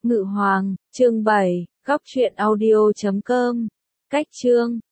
Ngự Hoàng, chương 7, góc truyện audio.com. Cách chương